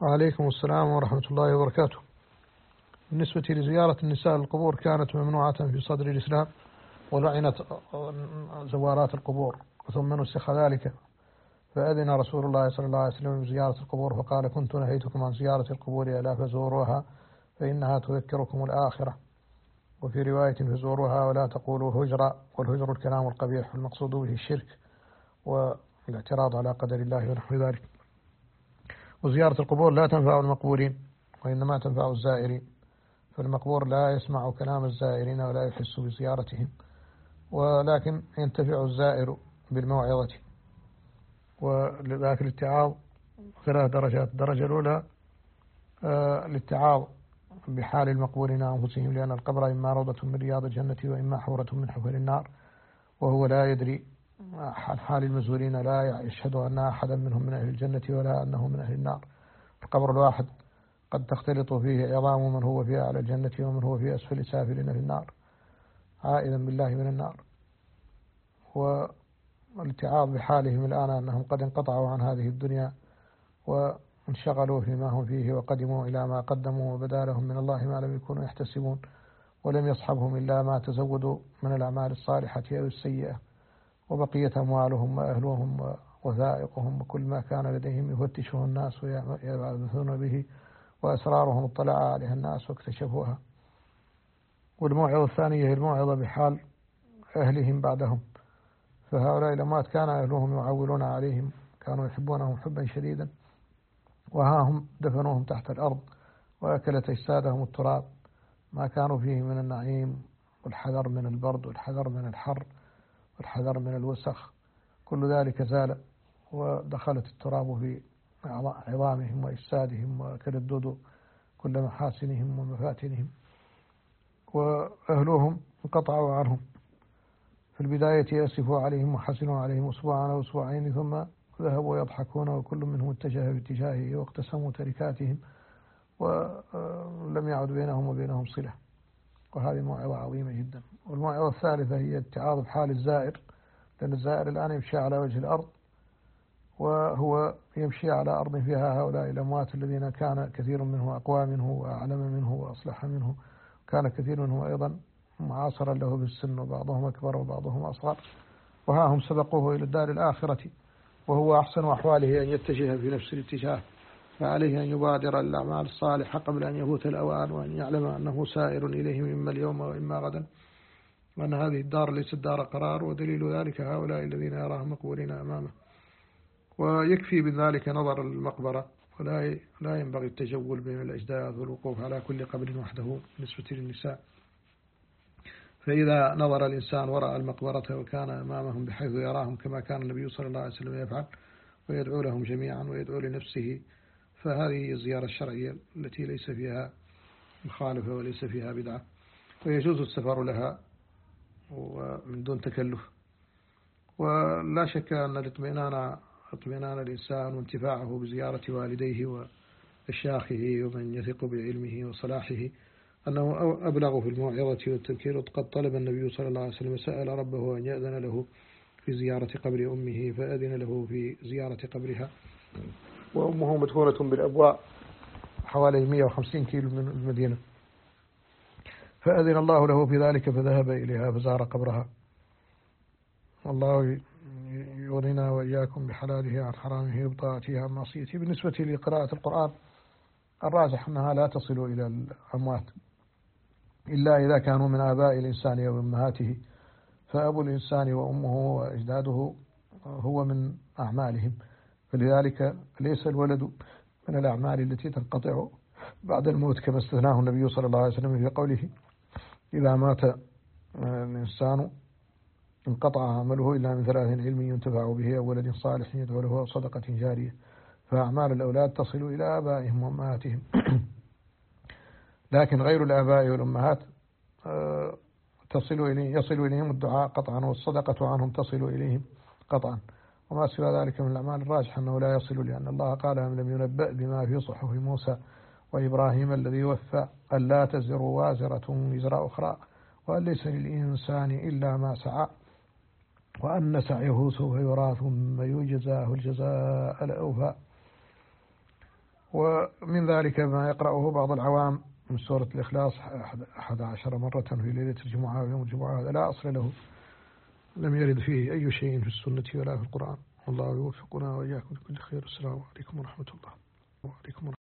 وعليكم السلام ورحمة الله وبركاته. بالنسبة لزيارة النساء للقبور كانت ممنوعة في صدر الإسلام، ولعنت زوارات القبور، ثم نسخ ذلك فأذن رسول الله صلى الله عليه وسلم بزيارة القبور، فقال: كنت نهيتكم عن زيارة القبور ألا فزوروها فإنها تذكركم الآخرة. وفي رواية: فزوروها ولا تقولوا هجرا، والهجر الكلام القبيح، والمقصود به الشرك والاعتراض على قدر الله ونحو ذلك. وزيارة القبور لا تنفع المقبورين، وإنما تنفع الزائرين، فالمقبور لا يسمع كلام الزائرين ولا يحس بزيارتهم، ولكن ينتفع الزائر بالموعظة. ولذلك الاتعاظ 3 درجات: الدرجة الأولى الاتعاظ بحال المقبورين أنفسهم، لأن القبر إما روضة من رياض الجنة وإما حورة من حفر النار، وهو لا يدري عن حال المزورين، لا يشهد أن أحدا منهم من أهل الجنة ولا أنه من أهل النار. القبر الواحد قد تختلط فيه عظام من هو في أعلى الجنة ومن هو في أسفل سافلين في النار، عائذا بالله من النار. والاتعاظ بحالهم الآن أنهم قد انقطعوا عن هذه الدنيا وانشغلوا فيما هم فيه، وقدموا إلى ما قدموا، وبدا لهم من الله ما لم يكونوا يحتسبون، ولم يصحبهم إلا ما تزودوا من الأعمال الصالحة أو السيئة، وبقيت أموالهم وأهلهم ووثائقهم وكل ما كان لديهم يفتشه الناس ويبعثون به، وأسرارهم اطلع عليها الناس واكتشفوها. والموعظة الثانية هي الموعظة بحال أهلهم بعدهم، فهؤلاء الأموات كان أهلهم يعولون عليهم، كانوا يحبونهم حبا شديدا، وها هم دفنوهم تحت الأرض وأكلت أجسادهم التراب، ما كانوا فيه من النعيم والحذر من البرد والحذر من الحر والحذر من الوسخ، كل ذلك زال، ودخلت التراب في عظامهم وأجسادهم، وأكل الدود كل محاسنهم ومفاتنهم، وأهلهم انقطعوا عنهم. في البداية يأسفوا عليهم وحسنوا عليهم أسبوعا أو أسبوعين، ثم ذهبوا يضحكون، وكل منهم اتجه باتجاهه، واقتسموا تركاتهم، ولم يعد بينهم وبينهم صلة. وهذه موعظة عظيمة جدا. والموعظة الثالثة هي اتعاظ بحال الزائر، لأن الزائر الآن يمشي على وجه الأرض، وهو يمشي على أرض فيها هؤلاء الأموات الذين كان كثير منه أقوى منه وأعلم منه وأصلح منه، كان كثير منه أيضا معاصرا له بالسن، وبعضهم أكبر وبعضهم أصغر، وها هم سبقوه إلى الدار الآخرة، وهو أحسن أحواله أن يتجه في نفس الاتجاه، فعليه أن يبادر الأعمال الصالحة قبل أن يفوت الأوان، وأن يعلم أنه سائر إليهم إما اليوم وإما غدا، وأن هذه الدار ليست دار قرار، ودليل ذلك هؤلاء الذين يراهم مقبولين أمامه. ويكفي بذلك نظر المقبرة، ولا ينبغي التجول بين الأجداث والوقوف على كل قبر وحده بالنسبة للنساء. فإذا نظر الإنسان وراء المقبرة وكان أمامهم بحيث يراهم كما كان النبي صلى الله عليه وسلم يفعل، ويدعو لهم جميعا ويدعو لنفسه، فهذه الزيارة الشرعية التي ليس فيها مخالفة وليس فيها بدعة، ويجوز السفر لها ومن دون تكلف. ولا شك أن اطمئنان الإنسان وانتفاعه بزيارة والديه وأشياخه ومن يثق بعلمه وصلاحه أنه أبلغ في الموعظة والتذكير. قد طلب النبي صلى الله عليه وسلم، سأل ربه أن يأذن له في زيارة قبر أمه، فأذن له في زيارة قبرها، وأمه مدفونة بالأبواء حوالي 150 كيلو من المدينة، فأذن الله له في ذلك، فذهب إليها فزار قبرها. الله يغنينا وإياكم بحلاله عن حرامه وبطاعته عن معصيته. بالنسبة لقراءة القرآن، الراجح أنها لا تصل إلى الأموات إلا إذا كانوا من آباء الإنسان وأمهاته، فأبو الإنسان وأمه وأجداده هو من أعمالهم، فلذلك ليس الولد من الأعمال التي تنقطع بعد الموت، كما استثناه النبي صلى الله عليه وسلم في قوله: إذا مات الإنسان انقطع عمله إلا من 3: علم ينتفع به، أو ولد صالح يدعو له، أو صدقة جارية. فأعمال الأولاد تصل إلى آبائهم وأمهاتهم، لكن غير الآباء والأمهات يصل إليهم الدعاء قطعا، والصدقة عنهم تصل إليهم قطعا، وما سوى ذلك من الأعمال الراجحة أنه لا يصل، لأن الله قال: أم لم ينبأ بما في صحف موسى وإبراهيم الذي وفى أن لا تزر وازرة وزر أخرى، وأن ليس للإنسان إلا ما سعى، وأن سعيه سوف يرى ثم يجزاه الجزاء الأوفى. ومن ذلك ما يقرأه بعض العوام من سورة الإخلاص 11 مرة في ليلة الجمعة ويوم الجمعة، هذا لا أصل له، لم يرد فيه أي شيء في السنة ولا في القرآن. والله يوفقنا وإياكم لكل خير. السلام عليكم ورحمة الله. وعليكم